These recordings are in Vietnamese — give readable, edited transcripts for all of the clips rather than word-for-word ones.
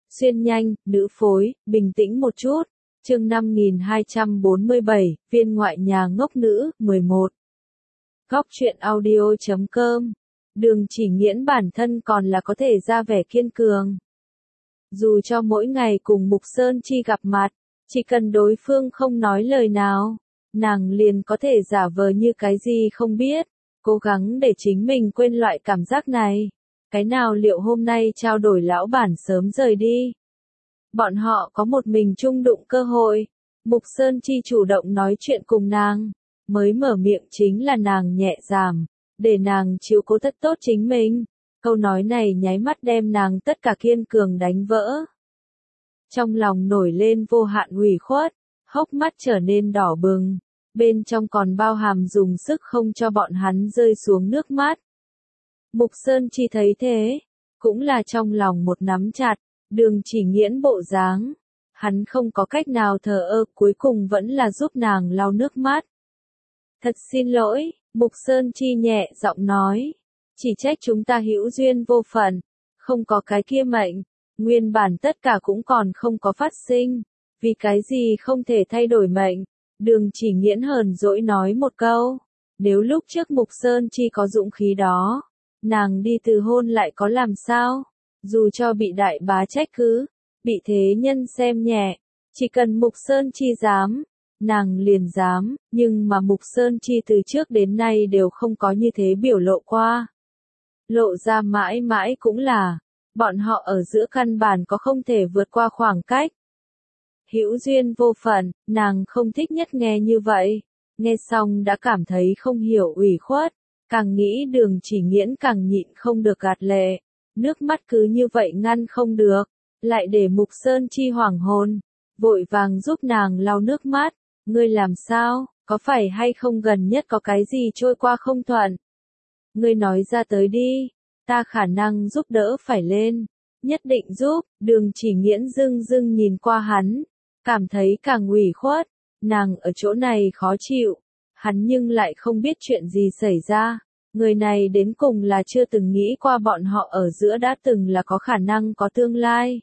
Xuyên nhanh, nữ phối, bình tĩnh một chút. Chương 5247, viên ngoại nhà ngốc nữ, 11. Góc truyện audio.com. Đường Chỉ Nghiễn bản thân còn là có thể ra vẻ kiên cường. Dù cho mỗi ngày cùng Mục Sơn Chi gặp mặt, chỉ cần đối phương không nói lời nào, nàng liền có thể giả vờ như cái gì không biết, cố gắng để chính mình quên loại cảm giác này. Cái nào liệu hôm nay trao đổi lão bản sớm rời đi. Bọn họ có một mình chung đụng cơ hội. Mục Sơn Chi chủ động nói chuyện cùng nàng. Mới mở miệng chính là nàng nhẹ giảm. Để nàng chiếu cố tất tốt chính mình. Câu nói này nháy mắt đem nàng tất cả kiên cường đánh vỡ. Trong lòng nổi lên vô hạn ủy khuất. Hốc mắt trở nên đỏ bừng. Bên trong còn bao hàm dùng sức không cho bọn hắn rơi xuống nước mắt. Mục Sơn Chi thấy thế, cũng là trong lòng một nắm chặt, Đường Chỉ Nghiễn bộ dáng. Hắn không có cách nào thờ ơ, cuối cùng vẫn là giúp nàng lau nước mắt. Thật xin lỗi, Mục Sơn Chi nhẹ giọng nói, chỉ trách chúng ta hữu duyên vô phận, không có cái kia mệnh, nguyên bản tất cả cũng còn không có phát sinh, vì cái gì không thể thay đổi mệnh. Đường Chỉ Nghiễn hờn dỗi nói một câu, nếu lúc trước Mục Sơn Chi có dũng khí đó, nàng đi từ hôn lại có làm sao? Dù cho bị đại bá trách cứ, bị thế nhân xem nhẹ, chỉ cần Mục Sơn Chi dám, nàng liền dám, nhưng mà Mục Sơn Chi từ trước đến nay đều không có như thế biểu lộ qua. Lộ ra mãi mãi cũng là, bọn họ ở giữa căn bản có không thể vượt qua khoảng cách. Hữu duyên vô phận, nàng không thích nhất nghe như vậy, nghe xong đã cảm thấy không hiểu ủy khuất. Càng nghĩ Đường Chỉ Nghiễn càng nhịn không được gạt lệ, nước mắt cứ như vậy ngăn không được, lại để Mục Sơn Chi hoảng hồn, vội vàng giúp nàng lau nước mắt, ngươi làm sao, có phải hay không gần nhất có cái gì trôi qua không thuận? Ngươi nói ra tới đi, ta khả năng giúp đỡ phải lên, nhất định giúp. Đường Chỉ Nghiễn dưng dưng nhìn qua hắn, cảm thấy càng ủy khuất, nàng ở chỗ này khó chịu. Hắn nhưng lại không biết chuyện gì xảy ra, người này đến cùng là chưa từng nghĩ qua bọn họ ở giữa đã từng là có khả năng có tương lai.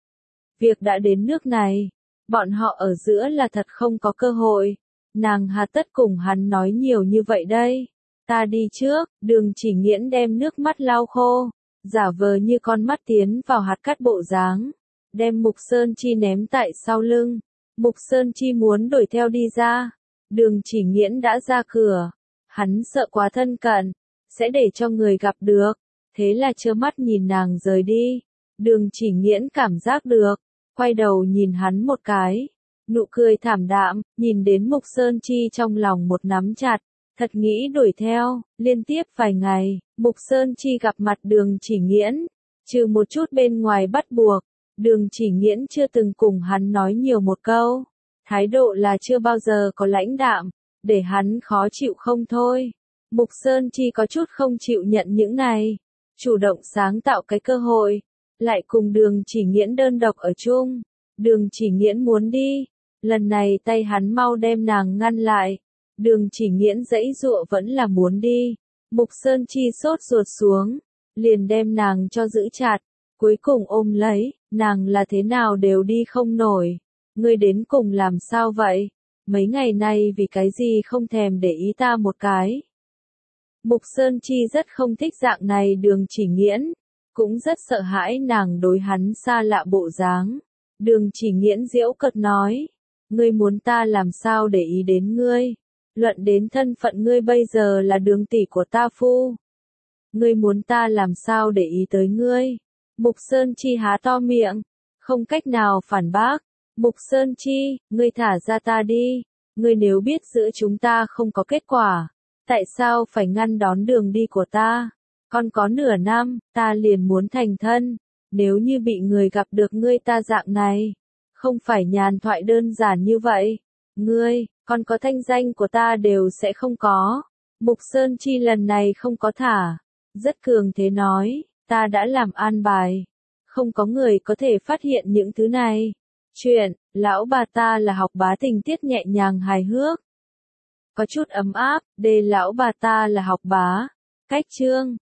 Việc đã đến nước này, bọn họ ở giữa là thật không có cơ hội, nàng hà tất cùng hắn nói nhiều như vậy đây. Ta đi trước, Đường Chỉ Nghiễn đem nước mắt lau khô, giả vờ như con mắt tiến vào hạt cát bộ dáng, đem Mục Sơn Chi ném tại sau lưng. Mục Sơn Chi muốn đuổi theo đi ra. Đường Chỉ Nghiễn đã ra cửa, hắn sợ quá thân cận, sẽ để cho người gặp được, thế là trơ mắt nhìn nàng rời đi. Đường Chỉ Nghiễn cảm giác được, quay đầu nhìn hắn một cái, nụ cười thảm đạm, nhìn đến Mục Sơn Chi trong lòng một nắm chặt, thật nghĩ đuổi theo. Liên tiếp vài ngày, Mục Sơn Chi gặp mặt Đường Chỉ Nghiễn, trừ một chút bên ngoài bắt buộc, Đường Chỉ Nghiễn chưa từng cùng hắn nói nhiều một câu. Thái độ là chưa bao giờ có lãnh đạm, để hắn khó chịu không thôi. Mục Sơn Chi có chút không chịu nhận những này, chủ động sáng tạo cái cơ hội, lại cùng Đường Chỉ Nghiễn đơn độc ở chung. Đường Chỉ Nghiễn muốn đi, lần này tay hắn mau đem nàng ngăn lại. Đường Chỉ Nghiễn giãy giụa vẫn là muốn đi. Mục Sơn Chi sốt ruột xuống, liền đem nàng cho giữ chặt, cuối cùng ôm lấy, nàng là thế nào đều đi không nổi. Ngươi đến cùng làm sao vậy? Mấy ngày nay vì cái gì không thèm để ý ta một cái? Mục Sơn Chi rất không thích dạng này Đường Chỉ Nghiễn, cũng rất sợ hãi nàng đối hắn xa lạ bộ dáng. Đường Chỉ Nghiễn giễu cợt nói, ngươi muốn ta làm sao để ý đến ngươi? Luận đến thân phận ngươi bây giờ là Đường tỷ của ta phu. Ngươi muốn ta làm sao để ý tới ngươi? Mục Sơn Chi há to miệng, không cách nào phản bác. Mục Sơn Chi, ngươi thả ra ta đi, ngươi nếu biết giữa chúng ta không có kết quả, tại sao phải ngăn đón đường đi của ta? Còn có nửa năm, ta liền muốn thành thân, nếu như bị người gặp được ngươi ta dạng này, không phải nhàn thoại đơn giản như vậy, ngươi, còn có thanh danh của ta đều sẽ không có. Mục Sơn Chi lần này không có thả, rất cường thế nói, ta đã làm an bài, không có người có thể phát hiện những thứ này. Chuyện, lão bà ta là học bá tình tiết nhẹ nhàng hài hước. Có chút ấm áp, đề lão bà ta là học bá. Cách chương